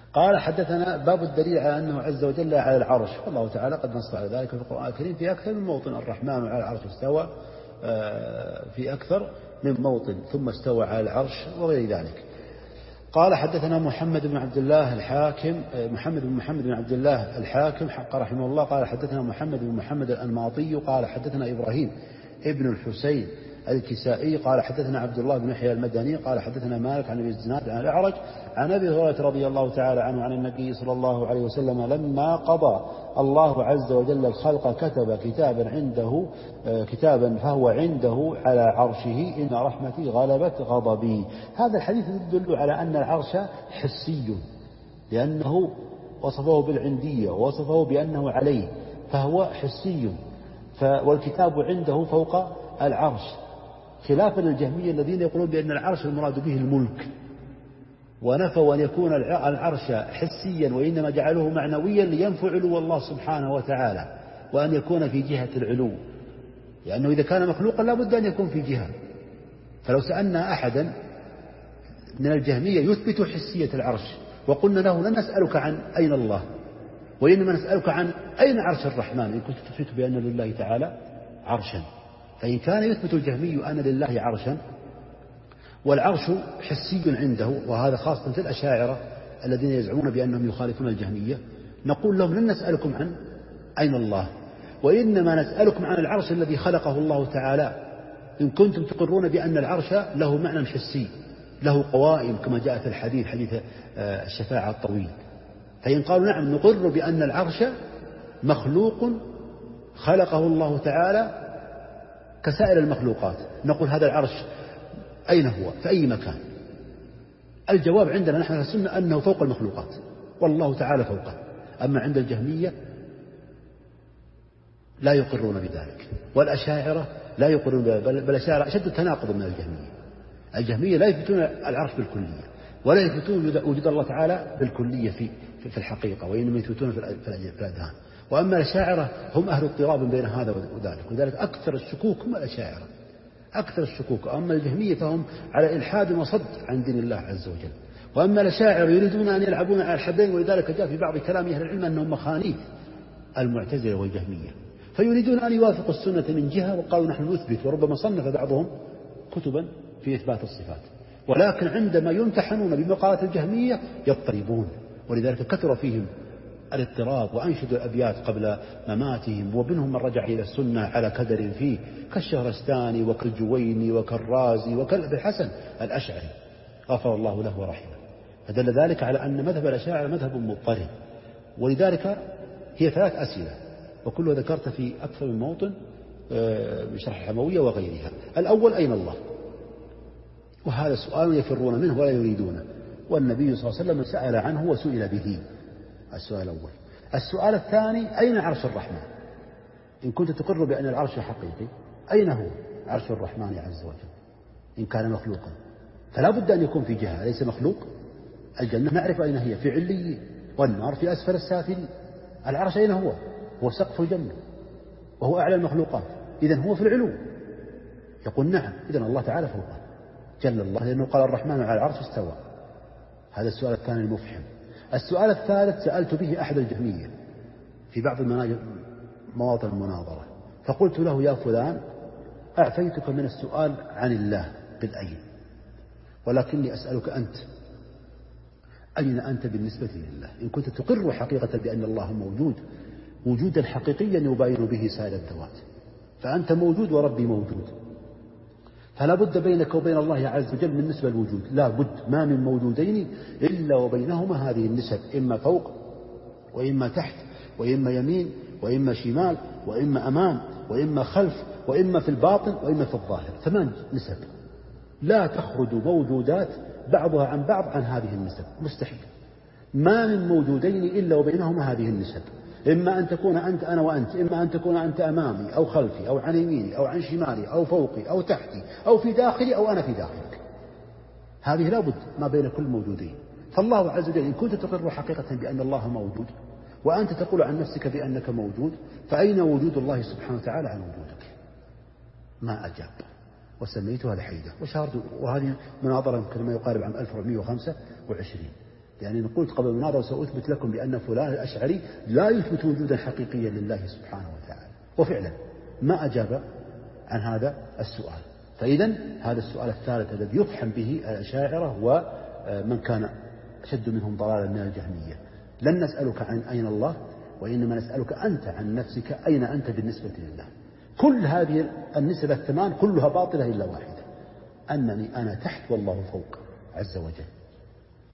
قال حدثنا باب الدليل على أنه عز وجل على العرش، والله تعالى قد نص على ذلك في القرآن الكريم في أكثر من موطن. الرحمن على العرش استوى في أكثر من موطن، ثم استوى على العرش وغير ذلك. قال حدثنا محمد بن عبد الله الحاكم، محمد بن عبد الله الحاكم حق رحمه الله. قال حدثنا محمد بن محمد الأنماطي قال حدثنا إبراهيم ابن الحسين الكسائي قال حدثنا عبد الله بن يحيى المدني قال حدثنا مالك عن ابي الزناد عن الأعرج عن أبي هريرة رضي الله تعالى عنه عن النبي صلى الله عليه وسلم لما قضى الله عز وجل الخلق كتب كتابا عنده فهو عنده على عرشه إن رحمتي غلبت غضبي. هذا الحديث يدل على أن العرش حسي، لأنه وصفه بالعندية ووصفه بأنه عليه، فهو حسي. والكتاب عنده فوق العرش، خلافا للجهمية الذين يقولون بأن العرش المراد به الملك، ونفوا أن يكون العرش حسيا وإنما جعلوه معنويا لينفع علو الله سبحانه وتعالى، وأن يكون في جهة العلو، لأنه إذا كان مخلوقا لا بد أن يكون في جهة. فلو سألنا أحدا من الجهمية يثبت حسية العرش وقلنا له لن نسألك عن أين الله، وإنما نسألك عن أين عرش الرحمن إن كنت تثبت بأن لله تعالى عرشا. فإن كان يثبت الجهمي أن لله عرشا والعرش حسي عنده، وهذا خاصة في الأشاعرة الذين يزعمون بأنهم يخالفون الجهمية، نقول لهم لن نسألكم عن أين الله، وإنما نسألكم عن العرش الذي خلقه الله تعالى، إن كنتم تقرون بأن العرش له معنى حسي، له قوائم كما جاء في الحديث حديث الشفاعة الطويل. فإن قالوا نعم نقر بأن العرش مخلوق خلقه الله تعالى كسائر المخلوقات، نقول هذا العرش أين هو في أي مكان؟ الجواب عندنا نحن السنة أنه فوق المخلوقات والله تعالى فوقه. أما عند الجهمية لا يقرون بذلك، والأشاعرة لا يقرون بذلك، بل الأشاعرة أشد تناقض من الجهمية. الجهمية لا يثبتون العرش بالكلية، ولا يثبتون وجود الله تعالى بالكلية في الحقيقة، وإنما يثبتون في الأذهان. وأما الأشاعرة هم أهل اضطراب بين هذا وذلك، وذلك أكثر الشكوك هم الأشاعرة، أكثر الشكوك. أما الجهمية فهم على إلحاد وصد عن دين الله عز وجل. وأما الأشاعرة يريدون أن يلعبون على الحدين، ولذلك جاء في بعض كلام أهل العلم أنهم مخانيث المعتزلة والجهمية، فيريدون أن يوافقوا السنة من جهة وقالوا نحن نثبت، وربما صنف بعضهم كتبا في إثبات الصفات، ولكن عندما يمتحنون بمقالات الجهمية يضطربون، ولذلك كثر فيهم الاضطراب، وأنشدوا الأبيات قبل مماتهم، ومنهم من رجع إلى السنة على كدر فيه كالشهرستاني وكالجويني وكالرازي وكالأبي الحسن الأشعري غفر الله له ورحمه. فدل ذلك على أن مذهب الأشاعرة مذهب مضطرب، ولذلك هي 3 أسئلة وكلها ذكرت في أكثر من موطن بشرح الحموية وغيرها. الأول أين الله؟ وهذا سؤال يفرون منه ولا يريدونه، والنبي صلى الله عليه وسلم سأل عنه وسئل به. السؤال الأول. السؤال الثاني أين عرش الرحمن؟ إن كنت تقر بأن العرش حقيقي، أين هو عرش الرحمن عز وجل إن كان مخلوقا؟ فلا بد أن يكون في جهة، ليس مخلوق. الجنة نعرف أين هي، في عليين، والنار في أسفل السافلين. العرش أين هو؟ هو سقف الجنة وهو أعلى المخلوقات، إذن هو في العلو. يقول نعم، إذن الله تعالى فوقه جل الله، لأنه قال الرحمن على العرش استوى. هذا السؤال الثاني المفحم. السؤال الثالث سألت به أحد الجهمية في بعض مواطن المناظرة، فقلت له يا فلان أعفيتك من السؤال عن الله بالأين، ولكني أسألك أنت، أين أنت بالنسبة لله؟ إن كنت تقر حقيقة بأن الله موجود وجودا حقيقيا يباين به سائر الذوات، فأنت موجود وربي موجود، فلا بد بينك وبين الله عز وجل من نسبة الوجود، لا بد، ما من موجودين إلا وبينهما هذه النسب، إما فوق وإما تحت وإما يمين وإما شمال وإما أمام وإما خلف وإما في الباطن وإما في الظاهر. 8 نسب لا تخرج موجودات بعضها عن بعض عن هذه النسب، مستحيل. ما من موجودين إلا وبينهما هذه النسب، إما أن تكون أنت أنا وأنت، إما أن تكون أنت أمامي أو خلفي أو عن يميني أو عن شمالي أو فوقي أو تحتي أو في داخلي أو أنا في داخلك. هذه لا بد ما بين كل موجودين. فالله عز وجل إن كنت تقر حقيقة بأن الله موجود وأنت تقول عن نفسك بأنك موجود، فأين وجود الله سبحانه وتعالى عن وجودك؟ ما أجاب، وسميتها الحيدة وشهرت. وهذه مناظرة كما يقارب عام 1425، يعني قلت قبل المناظرة وسأثبت لكم بأن فلان الأشعري لا يثبت وجودا حقيقيا لله سبحانه وتعالى، وفعلا ما أجاب عن هذا السؤال. فإذا هذا السؤال الثالث الذي يفحم به الأشاعرة ومن كان أشد منهم ضلالا من الجهمية. لن نسألك عن أين الله، وإنما نسألك أنت عن نفسك، أين أنت بالنسبة لله. كل هذه النسبة الثمان كلها باطلة إلا واحدة، أنني أنا تحت والله فوق عز وجل.